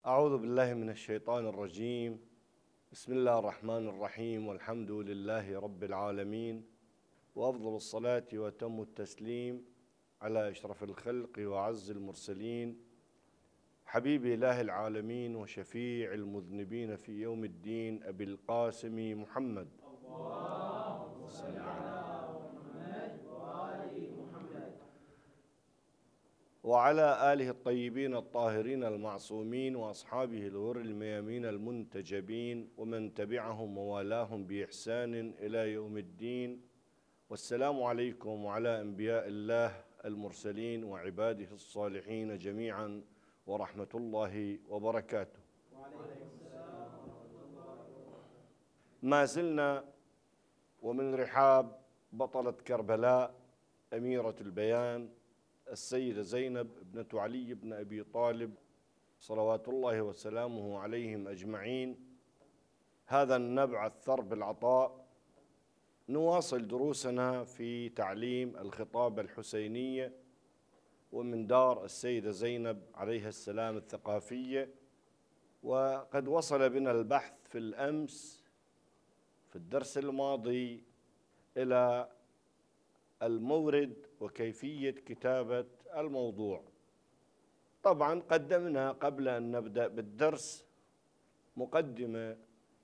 أعوذ بالله من الشيطان الرجيم. بسم الله الرحمن الرحيم، والحمد لله رب العالمين، وأفضل الصلاة وأتم التسليم على أشرف الخلق وأعز المرسلين، حبيب إله العالمين وشفيع المذنبين في يوم الدين، أبي القاسم محمد. اللهم صل على محمد وآل محمد وعلى آله الطيبين الطاهرين المعصومين وأصحابه الغر الميامين المنتجبين ومن تبعهم ووالاهم بإحسان إلى يوم الدين. والسلام عليكم وعلى أنبياء الله المرسلين وعباده الصالحين جميعا ورحمة الله وبركاته. وعليكم السلام ورحمة الله وبركاته. ما زلنا ومن رحاب بطلة كربلاء أميرة البيان السيدة زينب ابنة علي بن أبي طالب صلوات الله وسلامه عليهم أجمعين، هذا النبع الثرب العطاء، نواصل دروسنا في تعليم الخطابة الحسينية ومن دار السيدة زينب عليها السلام الثقافية. وقد وصل بنا البحث في الأمس في الدرس الماضي إلى المورد وكيفية كتابة الموضوع. طبعا قدمنا قبل أن نبدأ بالدرس مقدمة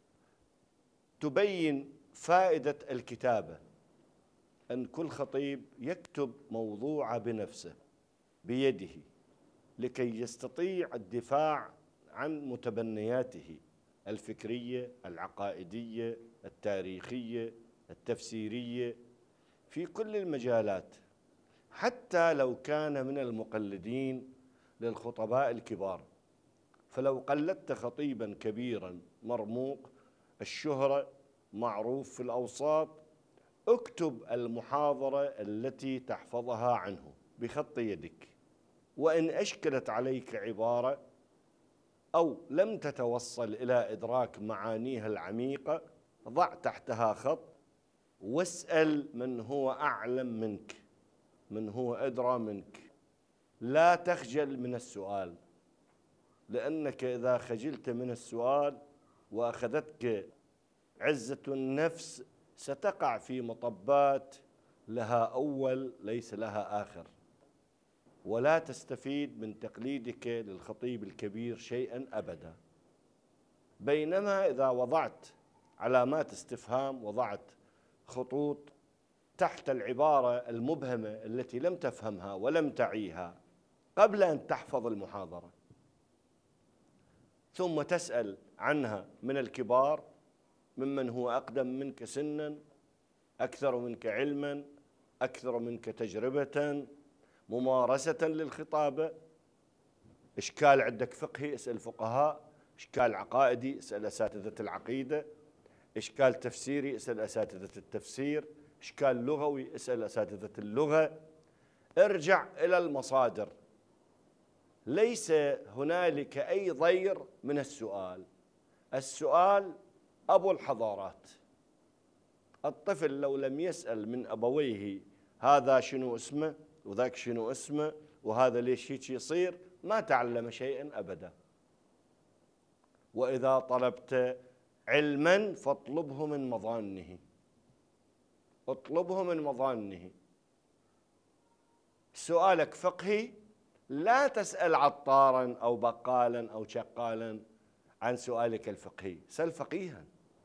تبين فائدة الكتابة، أن كل خطيب يكتب موضوعه بنفسه بيده لكي يستطيع الدفاع عن متبنياته الفكرية العقائدية التاريخية التفسيرية في كل المجالات، حتى لو كان من المقلدين للخطباء الكبار. فلو قلدت خطيبا كبيرا مرموق الشهرة معروف في الأوساط، اكتب المحاضرة التي تحفظها عنه بخط يدك، وإن أشكلت عليك عبارة أو لم تتوصل إلى إدراك معانيها العميقة، ضع تحتها خط واسأل من هو أعلم منك، من هو أدرى منك. لا تخجل من السؤال، لأنك إذا خجلت من السؤال وأخذتك عزة النفس ستقع في مطبات لها أول ليس لها آخر، ولا تستفيد من تقليدك للخطيب الكبير شيئا أبدا. بينما إذا وضعت علامات استفهام، وضعت خطوط تحت العبارة المبهمة التي لم تفهمها ولم تعيها قبل أن تحفظ المحاضرة، ثم تسأل عنها من الكبار، ممن هو أقدم منك سنا، أكثر منك علما، أكثر منك تجربة، ممارسة للخطابة. إشكال عندك فقهي اسأل فقهاء، إشكال عقائدي اسأل أساتذة العقيدة، إشكال تفسيري اسأل أساتذة التفسير، إشكال لغوي اسأل أساتذة اللغة. ارجع إلى المصادر. ليس هنالك أي ضير من السؤال. السؤال أبو الحضارات. الطفل لو لم يسأل من أبويه هذا شنو اسمه وذاك شنو اسمه وهذا ليش هيك يصير، ما تعلم شيئا أبدا. وإذا طلبت علما فاطلبه من مظانه، اطلبه من مظانه. سؤالك فقهي، لا تسأل عطارا أو بقالا أو شقالا عن سؤالك الفقهي، سل فقيها.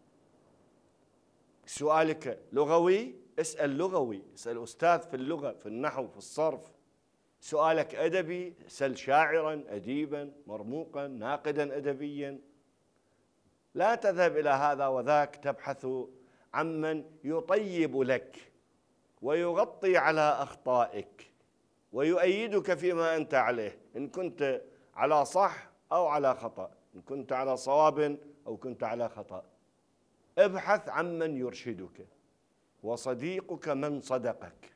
سؤالك لغوي، اسأل لغوي، اسأل أستاذ في اللغة في النحو في الصرف. سؤالك أدبي، سل شاعرا أديبا مرموقا ناقدا أدبيا. لا تذهب إلى هذا وذاك تبحث عمن يطيب لك ويغطي على أخطائك ويؤيدك فيما أنت عليه، إن كنت على صح أو على خطأ، إن كنت على صواب أو كنت على خطأ. ابحث عمن يرشدك، وصديقك من صدقك.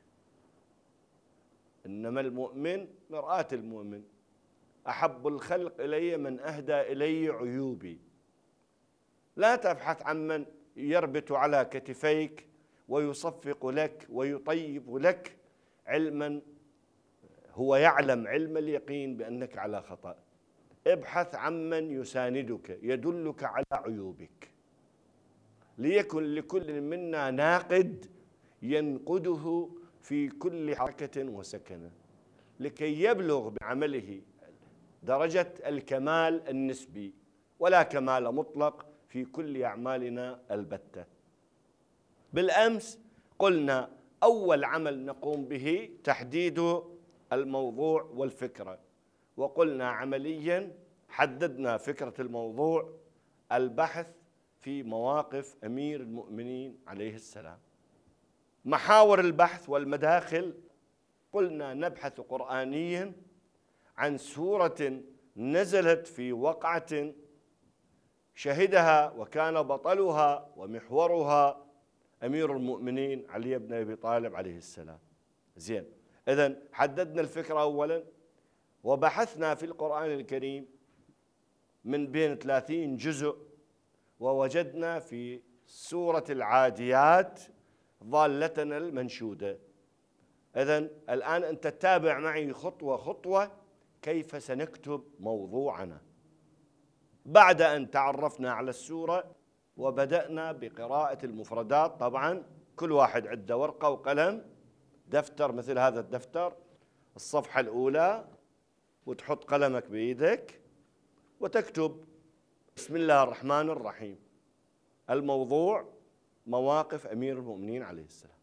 إنما المؤمن مرآة المؤمن. أحب الخلق إلي من أهدى إلي عيوبي. لا تبحث عمن يربط على كتفيك ويصفق لك ويطيب لك علما هو يعلم علم اليقين بأنك على خطأ. ابحث عمن يساندك يدلك على عيوبك، ليكن لكل منا ناقد ينقده في كل حركة وسكنة لكي يبلغ بعمله درجة الكمال النسبي، ولا كمال مطلق في كل أعمالنا البتة. بالأمس قلنا أول عمل نقوم به تحديد الموضوع والفكرة، وقلنا عمليا حددنا فكرة الموضوع: البحث في مواقف أمير المؤمنين عليه السلام. محاور البحث والمداخل قلنا نبحث قرآنيا عن سورة نزلت في وقعة شهدها وكان بطلها ومحورها أمير المؤمنين علي بن أبي طالب عليه السلام. زين، إذن حددنا الفكرة أولا، وبحثنا في القرآن الكريم من بين 30 جزء، ووجدنا في سورة العاديات ضالتنا المنشودة. إذن الآن أنت تتابع معي خطوة خطوة كيف سنكتب موضوعنا. بعد أن تعرفنا على السورة وبدأنا بقراءة المفردات، طبعا كل واحد عنده ورقة وقلم، دفتر مثل هذا الدفتر، الصفحة الأولى، وتحط قلمك بإيدك وتكتب بسم الله الرحمن الرحيم. الموضوع: مواقف أمير المؤمنين عليه السلام.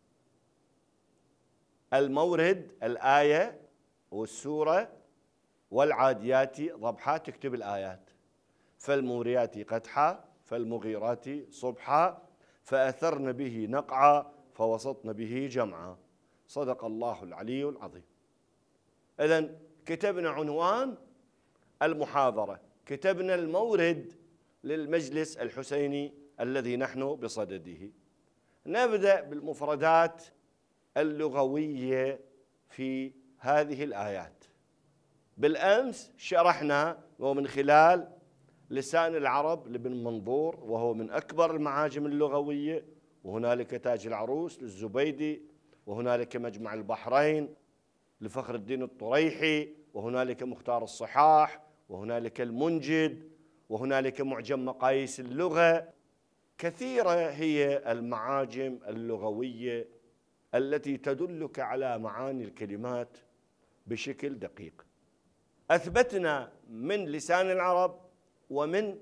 المورد: الآية والسورة. والعاديات ضبحا، تكتب الآيات: فالموريات قدحا، فالمغيرات صبحا، فأثرن به نقعا، فوسطن به جمعا. صدق الله العلي العظيم. إذن كتبنا عنوان المحاضرة، كتبنا المورد للمجلس الحسيني الذي نحن بصدده. نبدأ بالمفردات اللغوية في هذه الآيات. بالأمس شرحنا ومن خلال لسان العرب لابن منظور، وهو من أكبر المعاجم اللغوية، وهنالك تاج العروس للزبيدي، وهنالك مجمع البحرين لفخر الدين الطريحي، وهنالك مختار الصحاح، وهنالك المنجد، وهنالك معجم مقاييس اللغة. كثيرة هي المعاجم اللغوية التي تدلك على معاني الكلمات بشكل دقيق. أثبتنا من لسان العرب ومن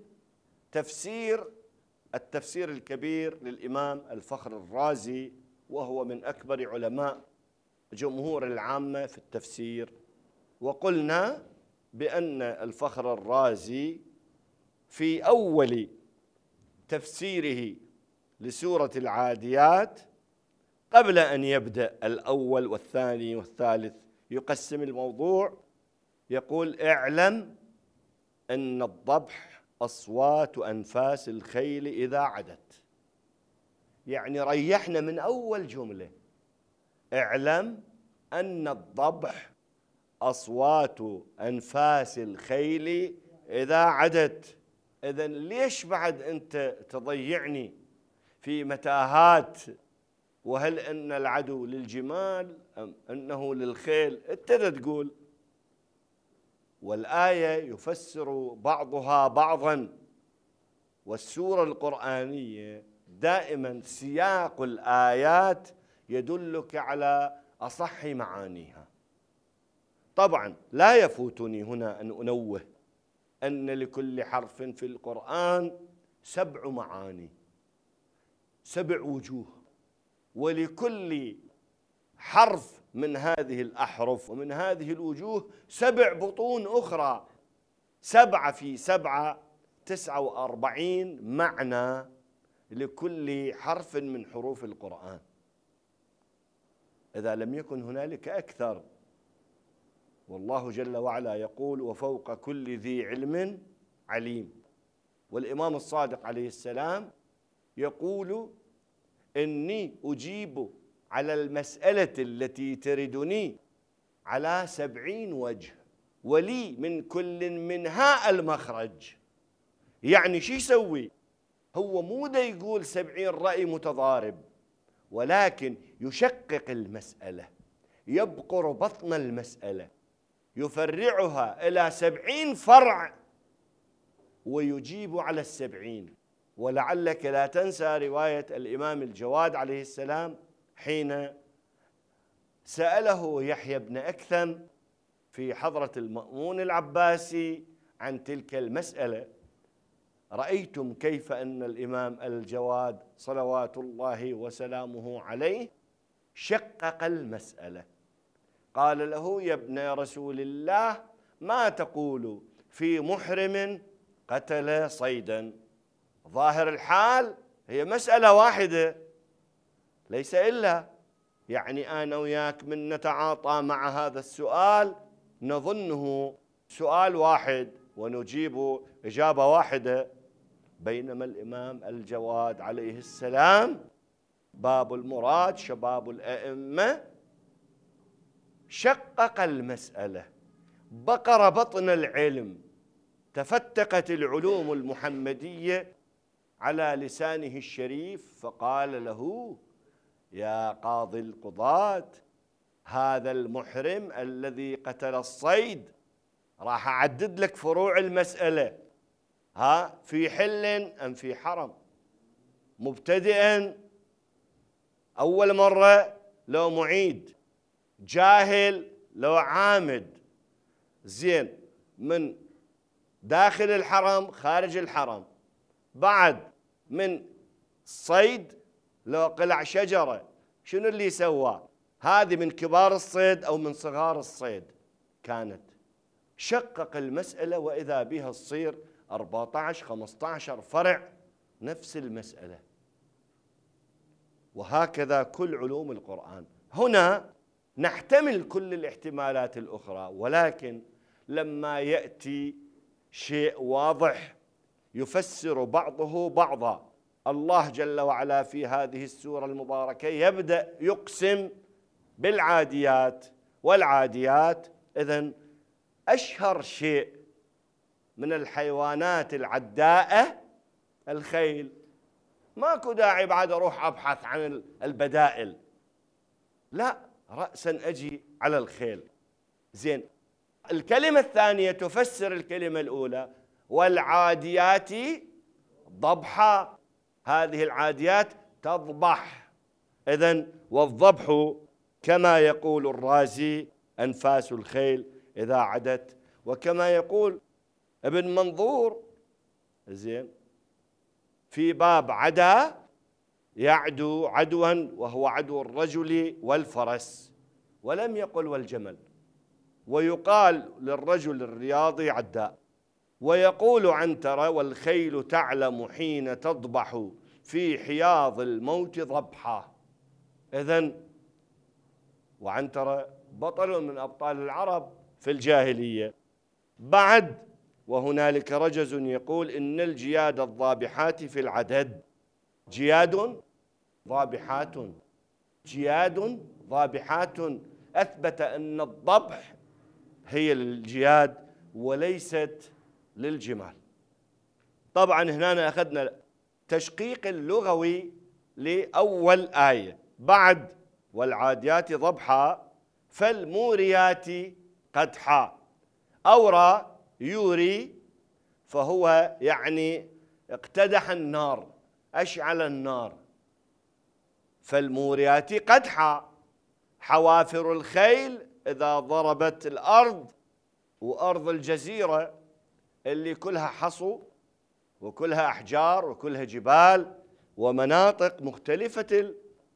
التفسير الكبير للإمام الفخر الرازي، وهو من أكبر علماء جمهور العامة في التفسير. وقلنا بأن الفخر الرازي في أول تفسيره لسورة العاديات قبل أن يبدأ الأول والثاني والثالث يقسم الموضوع، يقول: اعلم أن الضبح أصوات أنفاس الخيل إذا عدت. يعني ريحنا من أول جملة: اعلم أن الضبح أصوات أنفاس الخيل إذا عدت. إذن ليش بعد أنت تضيعني في متاهات؟ وهل أن العدو للجمال أم أنه للخيل؟ أنت تقول. والآية يفسر بعضها بعضا، والسورة القرآنية دائما سياق الآيات يدلك على أصح معانيها. طبعا لا يفوتني هنا أن أنوه أن لكل حرف في القرآن 7 معاني، 7 وجوه، ولكل حرف من هذه الأحرف ومن هذه الوجوه 7 بطون أخرى. 7 في 7 49 معنى لكل حرف من حروف القرآن، إذا لم يكن هنالك أكثر. والله جل وعلا يقول: وفوق كل ذي علم عليم. والإمام الصادق عليه السلام يقول: إني أجيب على المسألة التي تردني على 70 وجه، ولي من كل منها المخرج. يعني شو يسوي؟ هو مو دا يقول 70 رأي متضارب، ولكن يشقق المسألة، يبقر بطن المسألة، يفرعها إلى 70 فرع ويجيب على 70. ولعلك لا تنسى رواية الإمام الجواد عليه السلام حين سأله يحيى بن أكثم في حضرة المأمون العباسي عن تلك المسألة: رأيتم كيف أن الإمام الجواد صلوات الله وسلامه عليه شقق المسألة؟ قال له: يا ابن رسول الله، ما تقول في محرم قتل صيدا؟ ظاهر الحال هي مسألة واحدة، ليس إلا يعني أنا وياك من نتعاطى مع هذا السؤال نظنه سؤال واحد ونجيب إجابة واحدة، بينما الإمام الجواد عليه السلام باب المراد شباب الأئمة شقق المسألة، بقر بطن العلم، تفتقت العلوم المحمدية على لسانه الشريف، فقال له: يا قاضي القضاة، هذا المحرم الذي قتل الصيد، راح أعدد لك فروع المسألة، في حل أم في حرم، مبتدئا أول مرة لو معيد، جاهل لو عامد، زين، من داخل الحرم خارج الحرم، بعد من الصيد لو قلع شجرة، شنو اللي سوى؟ هذه من كبار الصيد أو من صغار الصيد كانت. شقق المسألة وإذا بها تصير 14-15 فرع نفس المسألة. وهكذا كل علوم القرآن. هنا نحتمل كل الاحتمالات الأخرى، ولكن لما يأتي شيء واضح يفسر بعضه بعضا، الله جل وعلا في هذه السورة المباركة يبدأ يقسم بالعاديات والعاديات. إذن أشهر شيء من الحيوانات العداءة الخيل، ماكو داعي بعد أروح أبحث عن البدائل، لا، رأسا أجي على الخيل. زين، الكلمة الثانية تفسر الكلمة الأولى: والعاديات ضبحا، هذه العاديات تضبح. إذن والضبح كما يقول الرازي أنفاس الخيل إذا عدت، وكما يقول ابن منظور زين في باب عدا يعدو عدوا وهو عدو الرجل والفرس، ولم يقل والجمل. ويقال للرجل الرياضي عداء. ويقول عنترة: والخيل تعلم حين تضبح في حياض الموت ضبحا. إذن وعنترة بطل من أبطال العرب في الجاهلية. بعد وهنالك رجز يقول: إن الجياد الضابحات في العدد، جياد ضابحات، جياد ضابحات، أثبت أن الضبح هي للجياد وليست للجمال. طبعا هنا أخذنا تشقيق اللغوي لأول آية. بعد والعاديات ضبحا فالموريات قدحا، أورى يوري، فهو يعني اقتدح النار، أشعل النار. فالموريات قدحا، حوافر الخيل إذا ضربت الأرض، وأرض الجزيرة اللي كلها حصو وكلها أحجار وكلها جبال ومناطق مختلفة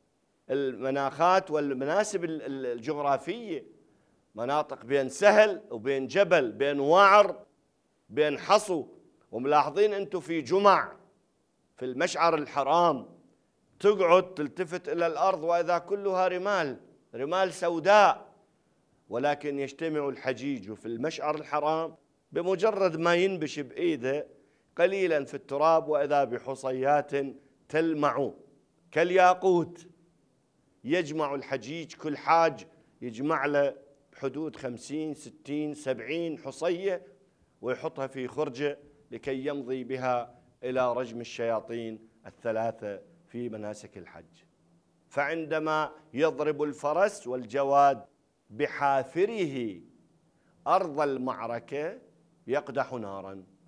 المناخات والمناسب الجغرافية، مناطق بين سهل وبين جبل، بين وعر، بين حصو. وملاحظين أنتم في جمع في المشعر الحرام تقعد تلتفت إلى الأرض وإذا كلها رمال، رمال سوداء، ولكن يجتمع الحجيج في المشعر الحرام بمجرد ما ينبش بإيده قليلا في التراب وإذا بحصيات تلمع كالياقوت. يجمع الحجيج، كل حاج يجمع له بحدود 50 60 70 حصية ويحطها في خرجة لكي يمضي بها إلى رجم الشياطين الثلاثة في مناسك الحج. فعندما يضرب الفرس والجواد بحافره أرض المعركة يقدح نارا،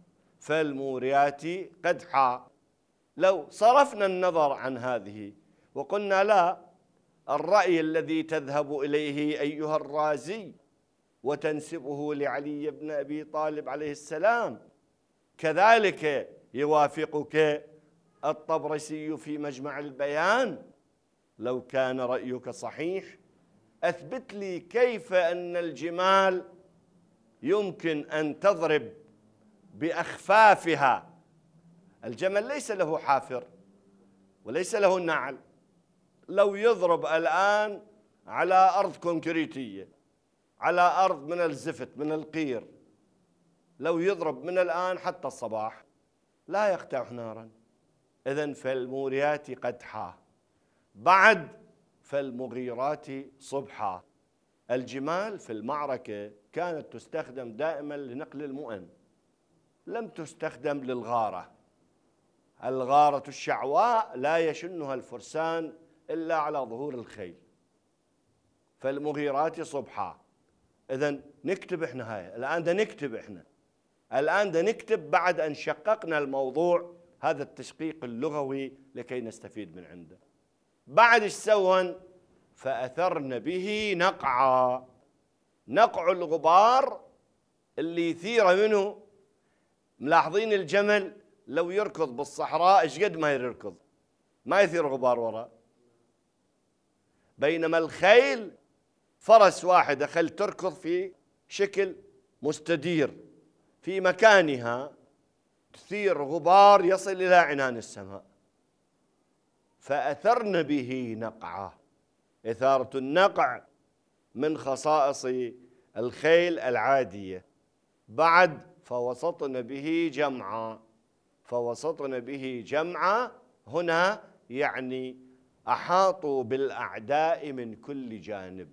فالموريات قدحا. لو صرفنا النظر عن هذه وقلنا لا، الرأي الذي تذهب إليه أيها الرازي وتنسبه لعلي بن أبي طالب عليه السلام كذلك يوافقك الطبرسي في مجمع البيان، لو كان رأيك صحيح أثبت لي كيف أن الجمال يمكن أن تضرب بأخفافها. الجمل ليس له حافر وليس له نعل، لو يضرب الآن على أرض كونكريتية، على أرض من الزفت من القير، لو يضرب من الآن حتى الصباح لا يقطع نارا. إذن فالموريات قدحا. بعد فالمغيرات صبحا. الجمال في المعركة كانت تستخدم دائما لنقل المؤن، لم تستخدم للغارة. الغارة الشعواء لا يشنها الفرسان إلا على ظهور الخيل. فالمغيرات صبحا. إذن نكتب إحنا هاي الآن، دا نكتب إحنا الآن دا نكتب بعد أن شققنا الموضوع، هذا التشقيق اللغوي لكي نستفيد من عنده. بعد إيش سوون؟ فأثرن به نقعا. نقع الغبار اللي يثير منه. ملاحظين الجمل لو يركض بالصحراء ايش قد ما يركض ما يثير غبار وراء، بينما الخيل فرس واحدة خل تركض في شكل مستدير في مكانها تثير غبار يصل إلى عنان السماء. فأثرن به نقعا. إثارة النقع من خصائص الخيل العادية. بعد فوسطن به جمعا. فوسطن به جمعا هنا يعني أحاطوا بالأعداء من كل جانب.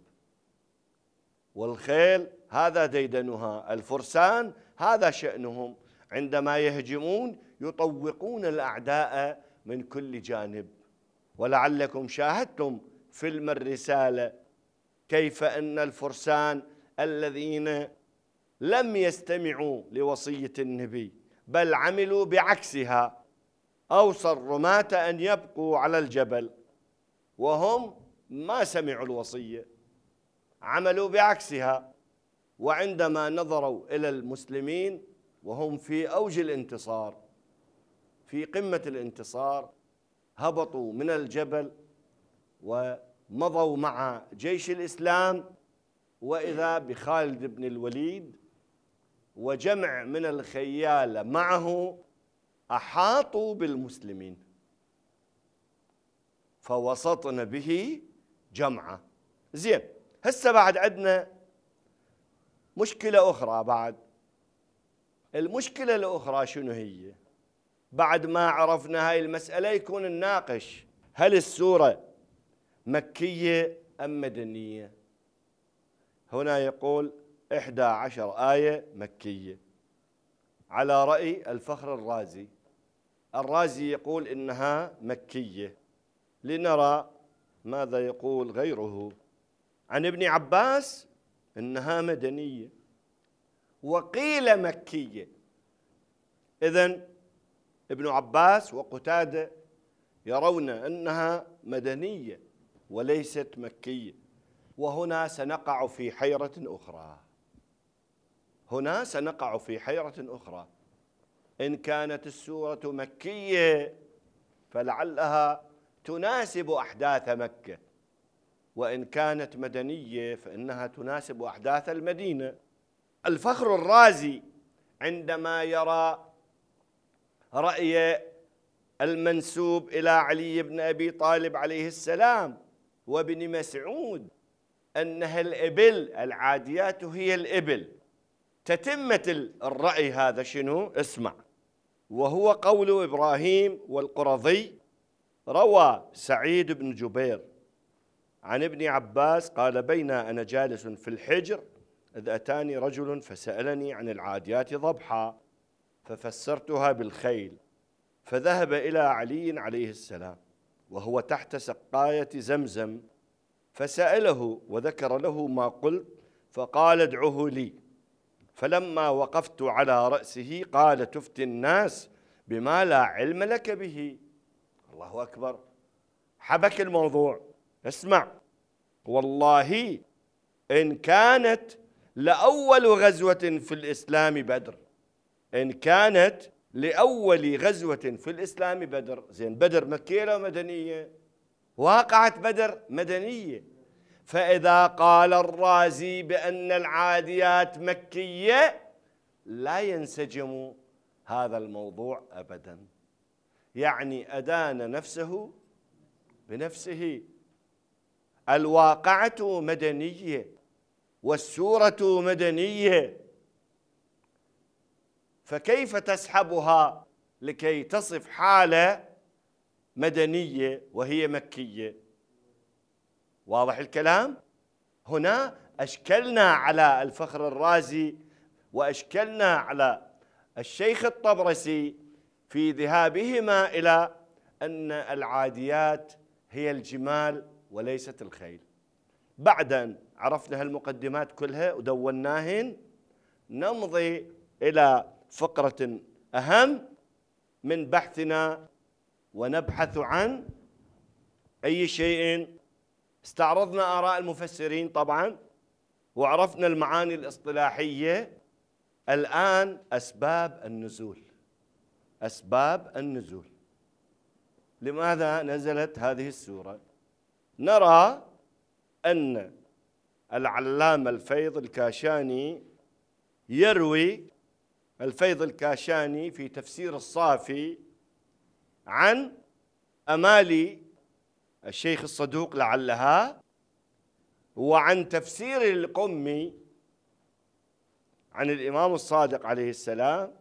والخيل هذا ديدنها، الفرسان هذا شأنهم، عندما يهجمون يطوقون الأعداء من كل جانب. ولعلكم شاهدتم فيلم الرسالة كيف أن الفرسان الذين لم يستمعوا لوصية النبي بل عملوا بعكسها، أوصى الرماة أن يبقوا على الجبل وهم ما سمعوا الوصية، عملوا بعكسها. وعندما نظروا إلى المسلمين وهم في أوج الانتصار، في قمة الانتصار، هبطوا من الجبل ومضوا مع جيش الإسلام، وإذا بخالد بن الوليد وجمع من الخيال معه أحاطوا بالمسلمين. فوسطن به جمعة. زين، هسه بعد عندنا مشكلة أخرى. بعد المشكلة الأخرى شنو هي؟ بعد ما عرفنا هاي المسألة يكون الناقش هل السورة مكية أم مدنية؟ هنا يقول 11 آية مكية على رأي الفخر الرازي. الرازي يقول إنها مكية. لنرى ماذا يقول غيره. عن ابن عباس إنها مدنية وقيل مكية. إذن ابن عباس وقتادة يرون أنها مدنية وليست مكية. وهنا سنقع في حيرة أخرى. هنا سنقع في حيرة أخرى. إن كانت السورة مكية فلعلها تناسب أحداث مكة، وإن كانت مدنية فإنها تناسب أحداث المدينة. الفخر الرازي عندما يرى رأي المنسوب إلى علي بن أبي طالب عليه السلام وابن مسعود أنها الإبل العاديات هي الإبل، تتمة الرأي هذا شنو؟ اسمع. وهو قول إبراهيم والقرظي. روى سعيد بن جبير عن ابن عباس قال: بين أنا جالس في الحجر إذ أتاني رجل فسألني عن العاديات ضبحا، ففسرتها بالخيل، فذهب إلى علي عليه السلام وهو تحت سقاية زمزم، فسأله وذكر له ما قلت، فقال: ادعه لي. فلما وقفت على رأسه قال تفتي الناس بما لا علم لك به. الله أكبر، حبك الموضوع. اسمع، والله إن كانت لأول غزوة في الإسلام بدر، إن كانت لأول غزوة في الإسلام بدر. زين، بدر مكية ولا مدنية؟ واقعة بدر مدنية. فإذا قال الرازي بأن العاديات مكية لا ينسجم هذا الموضوع أبدا، يعني أدان نفسه بنفسه. الواقعة مدنية والسورة مدنية، فكيف تسحبها لكي تصف حالة مدنية وهي مكية؟ واضح الكلام؟ هنا أشكلنا على الفخر الرازي وأشكلنا على الشيخ الطبرسي في ذهابهما إلى أن العاديات هي الجمال وليست الخيل. بعد أن عرفنا هالمقدمات كلها ودوناهن، نمضي إلى فقرة أهم من بحثنا ونبحث عن أي شيء. استعرضنا آراء المفسرين طبعا، وعرفنا المعاني الاصطلاحية. الآن أسباب النزول. أسباب النزول، لماذا نزلت هذه السورة؟ نرى أن العلامة الفيض الكاشاني يروي، الفيض الكاشاني في تفسير الصافي، عن أمالي الشيخ الصدوق لعلها، وعن تفسير القمي عن الإمام الصادق عليه السلام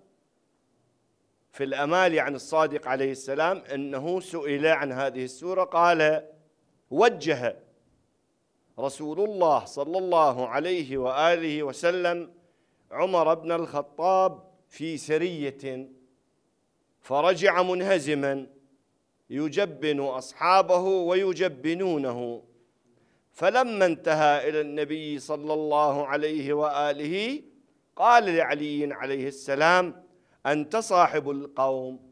في الأمالي عن الصادق عليه السلام، أنه سئل عن هذه السورة قال: وجه رسول الله صلى الله عليه وآله وسلم عمر بن الخطاب في سرية، فرجع منهزما يجبن أصحابه ويجبنونه، فلما انتهى إلى النبي صلى الله عليه وآله قال لعلي عليه السلام: أنت صاحب القوم،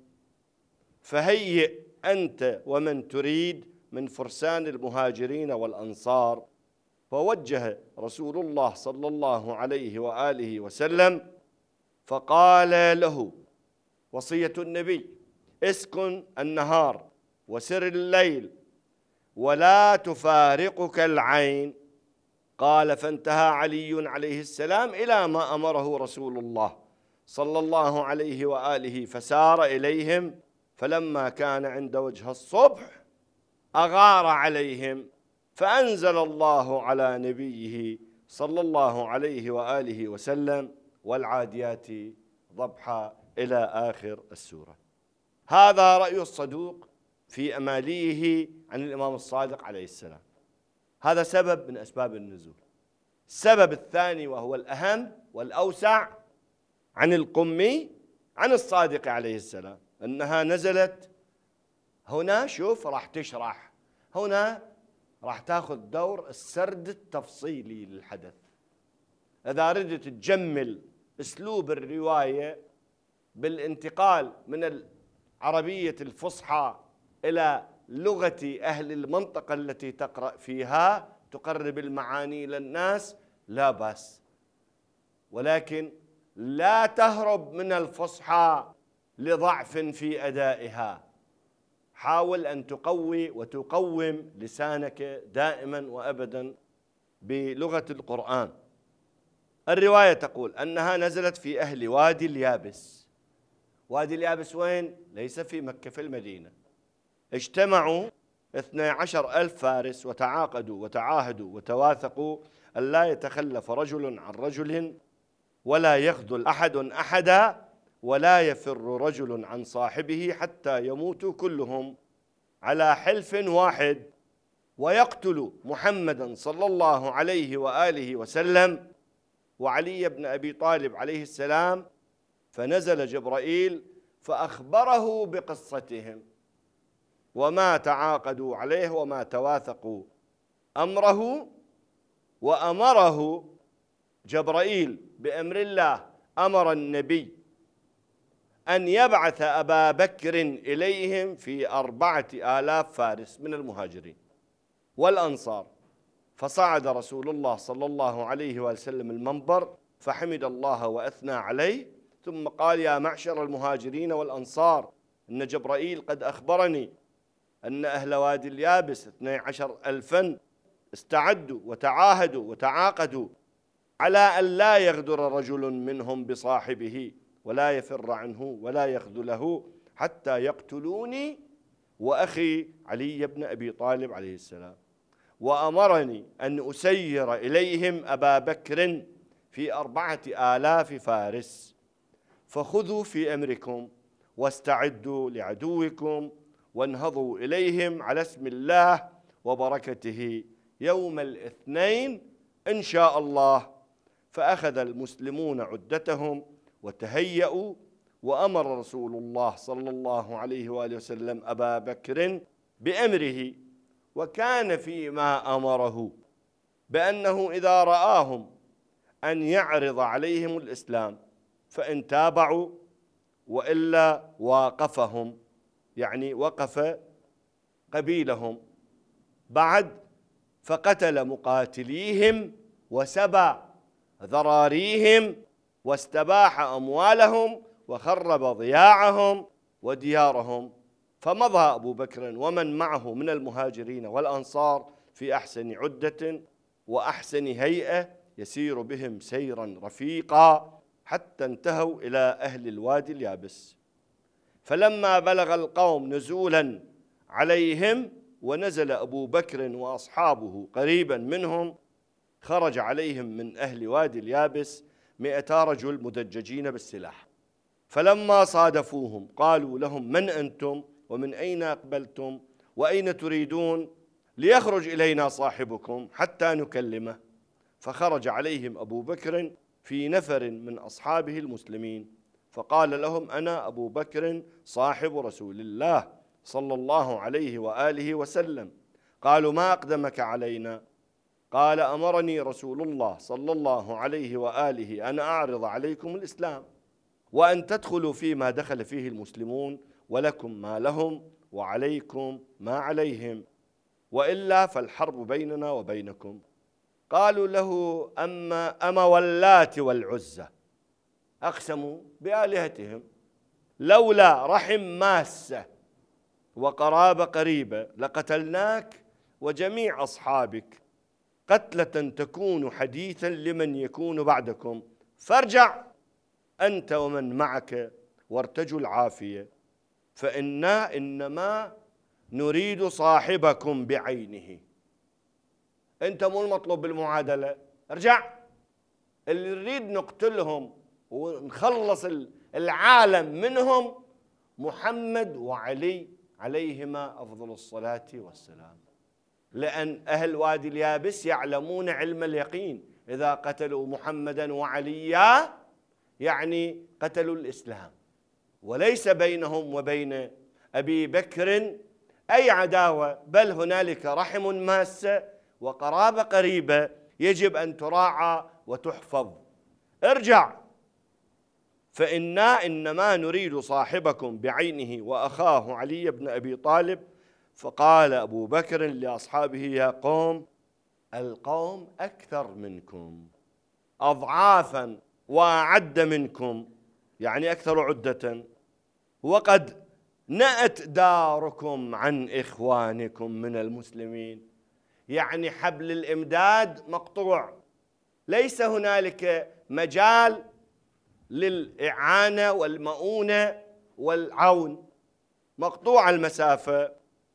فهيئ أنت ومن تريد من فرسان المهاجرين والأنصار. فوجه رسول الله صلى الله عليه وآله وسلم فقال له وصية النبي: اسكن النهار وسر الليل ولا تفارقك العين. قال: فانتهى علي عليه السلام إلى ما أمره رسول الله صلى الله عليه وآله فسار إليهم، فلما كان عند وجه الصبح أغار عليهم، فأنزل الله على نبيه صلى الله عليه وآله وسلم: والعاديات ضبحا، إلى آخر السورة. هذا رأي الصدوق في أماليه عن الإمام الصادق عليه السلام. هذا سبب من أسباب النزول. السبب الثاني وهو الأهم والأوسع عن القمي عن الصادق عليه السلام، أنها نزلت هنا. شوف، راح تشرح هنا، راح تاخذ دور السرد التفصيلي للحدث. إذا ردت تجمل أسلوب الرواية بالانتقال من العربية الفصحى إلى لغة أهل المنطقة التي تقرأ فيها، تقرب المعاني للناس، لا بأس، ولكن لا تهرب من الفصحى لضعف في أدائها. حاول أن تقوي وتقوم لسانك دائما وأبدا بلغة القرآن. الرواية تقول أنها نزلت في أهل وادي اليابس. وادي اليابس وين؟ ليس في مكة، في المدينة. اجتمعوا 12,000 فارس وتعاقدوا وتعاهدوا وتواثقوا أن لا يتخلف رجل عن رجل، ولا يخذل أحد أحدا، ولا يفر رجل عن صاحبه حتى يموتوا كلهم على حلف واحد، ويقتل محمدا صلى الله عليه وآله وسلم وعلي بن أبي طالب عليه السلام. فنزل جبرائيل فأخبره بقصتهم وما تعاقدوا عليه وما تواثقوا أمره، وأمره جبرائيل بأمر الله أمر النبي أن يبعث أبا بكر إليهم في 4000 فارس من المهاجرين والأنصار. فصعد رسول الله صلى الله عليه وسلم المنبر فحمد الله وأثنى عليه، ثم قال: يا معشر المهاجرين والأنصار، إن جبرائيل قد أخبرني أن أهل وادي اليابس 12,000 استعدوا وتعاهدوا وتعاقدوا على أن لا يغدر رجل منهم بصاحبه ولا يفر عنه ولا يخذله حتى يقتلوني وأخي علي بن أبي طالب عليه السلام، وأمرني أن أسير إليهم أبا بكر في 4000 فارس، فخذوا في أمركم واستعدوا لعدوكم وانهضوا إليهم على اسم الله وبركته يوم الاثنين إن شاء الله. فأخذ المسلمون عدتهم وتهيأوا، وأمر رسول الله صلى الله عليه وآله وسلم أبا بكر بأمره، وكان فيما أمره بأنه إذا رآهم أن يعرض عليهم الإسلام، فإن تابعوا وإلا واقفهم، يعني وقف قبيلهم بعد، فقتل مقاتليهم وسبى ذراريهم واستباح أموالهم وخرب ضياعهم وديارهم. فمضى أبو بكر ومن معه من المهاجرين والأنصار في أحسن عدة وأحسن هيئة، يسير بهم سيرا رفيقا حتى انتهوا إلى أهل الوادي اليابس. فلما بلغ القوم نزولا عليهم ونزل أبو بكر وأصحابه قريبا منهم، خرج عليهم من أهل وادي اليابس 200 رجل مدججين بالسلاح. فلما صادفوهم قالوا لهم: من أنتم ومن أين أقبلتم وأين تريدون؟ ليخرج إلينا صاحبكم حتى نكلمه. فخرج عليهم أبو بكر في نفر من أصحابه المسلمين، فقال لهم: أنا أبو بكر صاحب رسول الله صلى الله عليه وآله وسلم. قالوا: ما أقدمك علينا؟ قال: أمرني رسول الله صلى الله عليه وآله أن أعرض عليكم الإسلام، وأن تدخلوا فيما دخل فيه المسلمون، ولكم ما لهم وعليكم ما عليهم، وإلا فالحرب بيننا وبينكم. قالوا له: أما واللات والعزى، أقسموا بآلهتهم، لولا رحم ماسة وقرابة قريبة لقتلناك وجميع أصحابك قتلة تكون حديثا لمن يكون بعدكم، فارجع أنت ومن معك وارتجوا العافية، فإنا إنما نريد صاحبكم بعينه. أنت مو المطلوب بالمعادلة، ارجع. اللي نريد نقتلهم ونخلص العالم منهم محمد وعلي عليهما أفضل الصلاة والسلام، لأن أهل وادي اليابس يعلمون علم اليقين، إذا قتلوا محمدا وعليا يعني قتلوا الإسلام، وليس بينهم وبين أبي بكر أي عداوة، بل هنالك رحم ماسة وقرابة قريبة يجب أن تراعى وتحفظ. ارجع، فإنا إنما نريد صاحبكم بعينه وأخاه علي بن أبي طالب. فقال أبو بكر لأصحابه: يا قوم، القوم أكثر منكم أضعافا وأعد منكم، يعني أكثر عدة، وقد نأت داركم عن إخوانكم من المسلمين، يعني حبل الإمداد مقطوع، ليس هنالك مجال للإعانة والمؤونة والعون، مقطوع المسافة.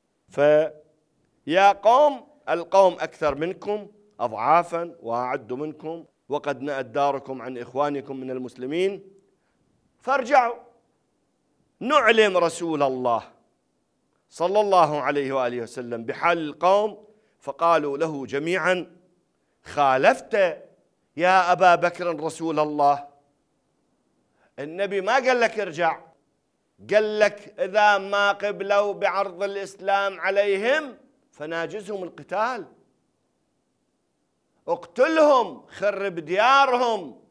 فيا قوم، القوم أكثر منكم أضعافا وأعد منكم، وقد نأت داركم عن إخوانكم من المسلمين، فارجعوا نعلم رسول الله صلى الله عليه وآله وسلم بحال القوم. فقالوا له جميعا: خالفت يا أبا بكر رسول الله، النبي ما قال لك ارجع، قال لك إذا ما قبلوا بعرض الإسلام عليهم فناجزهم القتال. اقتلهم، خرب ديارهم،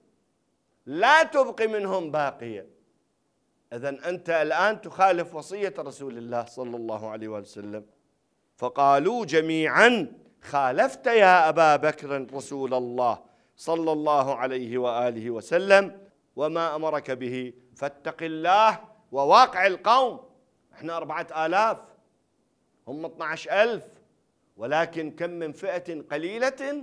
لا تبقي منهم باقية. إذن أنت الآن تخالف وصية رسول الله صلى الله عليه وسلم. فقالوا جميعا: خالفت يا أبا بكر رسول الله صلى الله عليه وآله وسلم وما أمرك به، فاتق الله وواقع القوم. احنا 4000 هم 12000، ولكن كم من فئة قليلة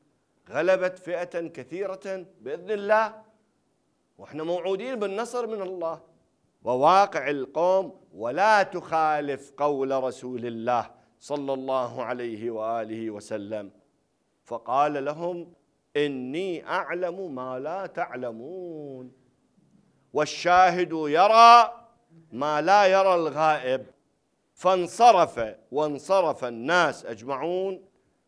غلبت فئة كثيرة بإذن الله، واحنا موعودين بالنصر من الله. وواقع القوم، ولا تخالف قول رسول الله صلى الله عليه وآله وسلم. فقال لهم: إني أعلم ما لا تعلمون، والشاهد يرى ما لا يرى الغائب. فانصرف وانصرف الناس أجمعون.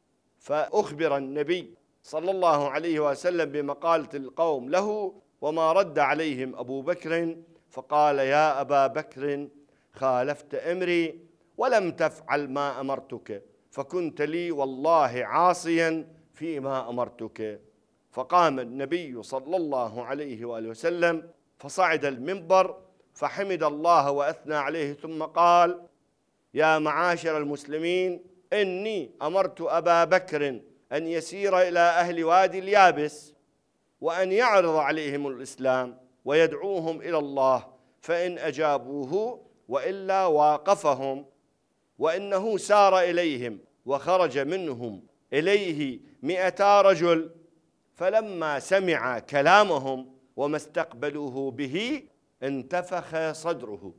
فأخبر النبي صلى الله عليه وسلم بمقالة القوم له، وما رد عليهم أبو بكر، فقال: يا أبا بكر، خالفت أمري ولم تفعل ما أمرتك، فكنت لي والله عاصيا فيما أمرتك. فقام النبي صلى الله عليه وآله وسلم فصعد المنبر فحمد الله وأثنى عليه، ثم قال: يا معاشر المسلمين، إني أمرت أبا بكر أن يسير إلى أهل وادي اليابس وأن يعرض عليهم الإسلام ويدعوهم إلى الله، فإن أجابوه وإلا واقفهم. وإنه سار إليهم وخرج منهم إليه 200 رجل، فلما سمع كلامهم وما استقبلوه به انتفخ صدره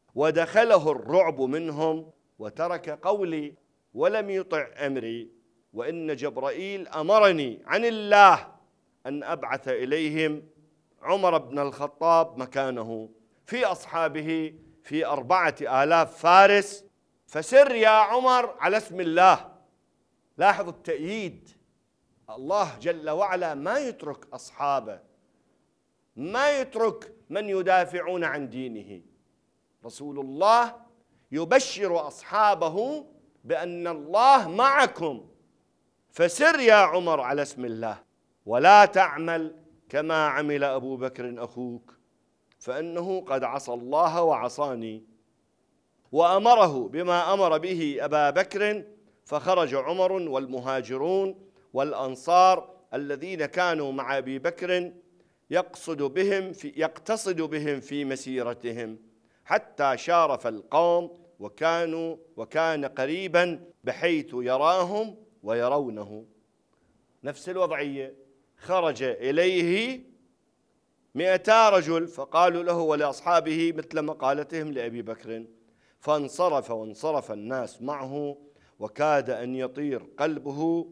ودخله الرعب منهم، وترك قولي ولم يطع أمري، وإن جبرائيل أمرني عن الله أن أبعث إليهم عمر بن الخطاب مكانه في أصحابه في 4000 فارس، فسر يا عمر على اسم الله. لاحظ التأييد، الله جل وعلا ما يترك أصحابه، ما يترك من يدافعون عن دينه. رسول الله يبشر أصحابه بأن الله معكم، فسر يا عمر على اسم الله، ولا تعمل كما عمل أبو بكر أخوك، فإنه قد عصى الله وعصاني. وأمره بما أمر به أبا بكر، فخرج عمر والمهاجرون والأنصار الذين كانوا مع أبي بكر يقتصد بهم في مسيرتهم، حتى شارف القوم وكان قريبا بحيث يراهم ويرونه. نفس الوضعية، خرج إليه 200 رجل، فقالوا له ولأصحابه مثل مقالتهم لأبي بكر، فانصرف وانصرف الناس معه، وكاد أن يطير قلبه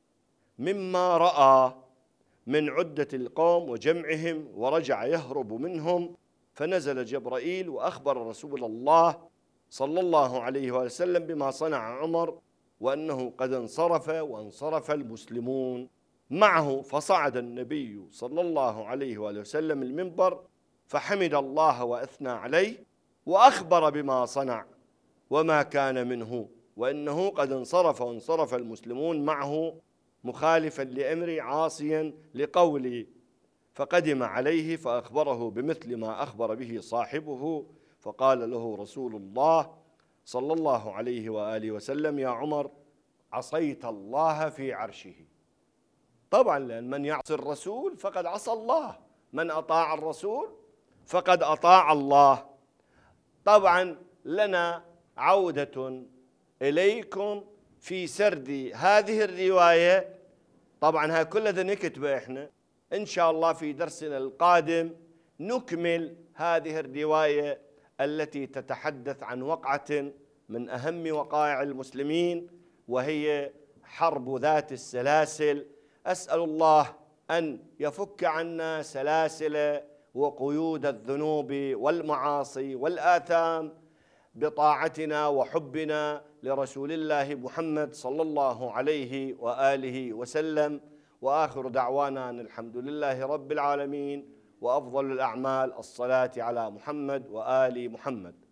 مما رأى من عدة القوم وجمعهم، ورجع يهرب منهم. فنزل جبرائيل وأخبر رسول الله صلى الله عليه وسلم بما صنع عمر، وأنه قد انصرف وانصرف المسلمون معه. فصعد النبي صلى الله عليه وسلم المنبر فحمد الله وأثنى عليه، وأخبر بما صنع وما كان منه، وأنه قد انصرف وانصرف المسلمون معه مخالفا لأمري عاصيا لقولي. فقدم عليه فأخبره بمثل ما أخبر به صاحبه، فقال له رسول الله صلى الله عليه وآله وسلم: يا عمر، عصيت الله في عرشه. طبعا، لأن من يعصي الرسول فقد عصى الله، من أطاع الرسول فقد أطاع الله. طبعا لنا عودة إليكم في سرد هذه الرواية. طبعا ها كل ذا نكتبه احنا إن شاء الله في درسنا القادم، نكمل هذه الرواية التي تتحدث عن وقعة من أهم وقائع المسلمين، وهي حرب ذات السلاسل. أسأل الله أن يفك عنا سلاسل وقيود الذنوب والمعاصي والآثام بطاعتنا وحبنا لرسول الله محمد صلى الله عليه وآله وسلم. وآخر دعوانا أن الحمد لله رب العالمين، وأفضل الأعمال الصلاة على محمد وآل محمد.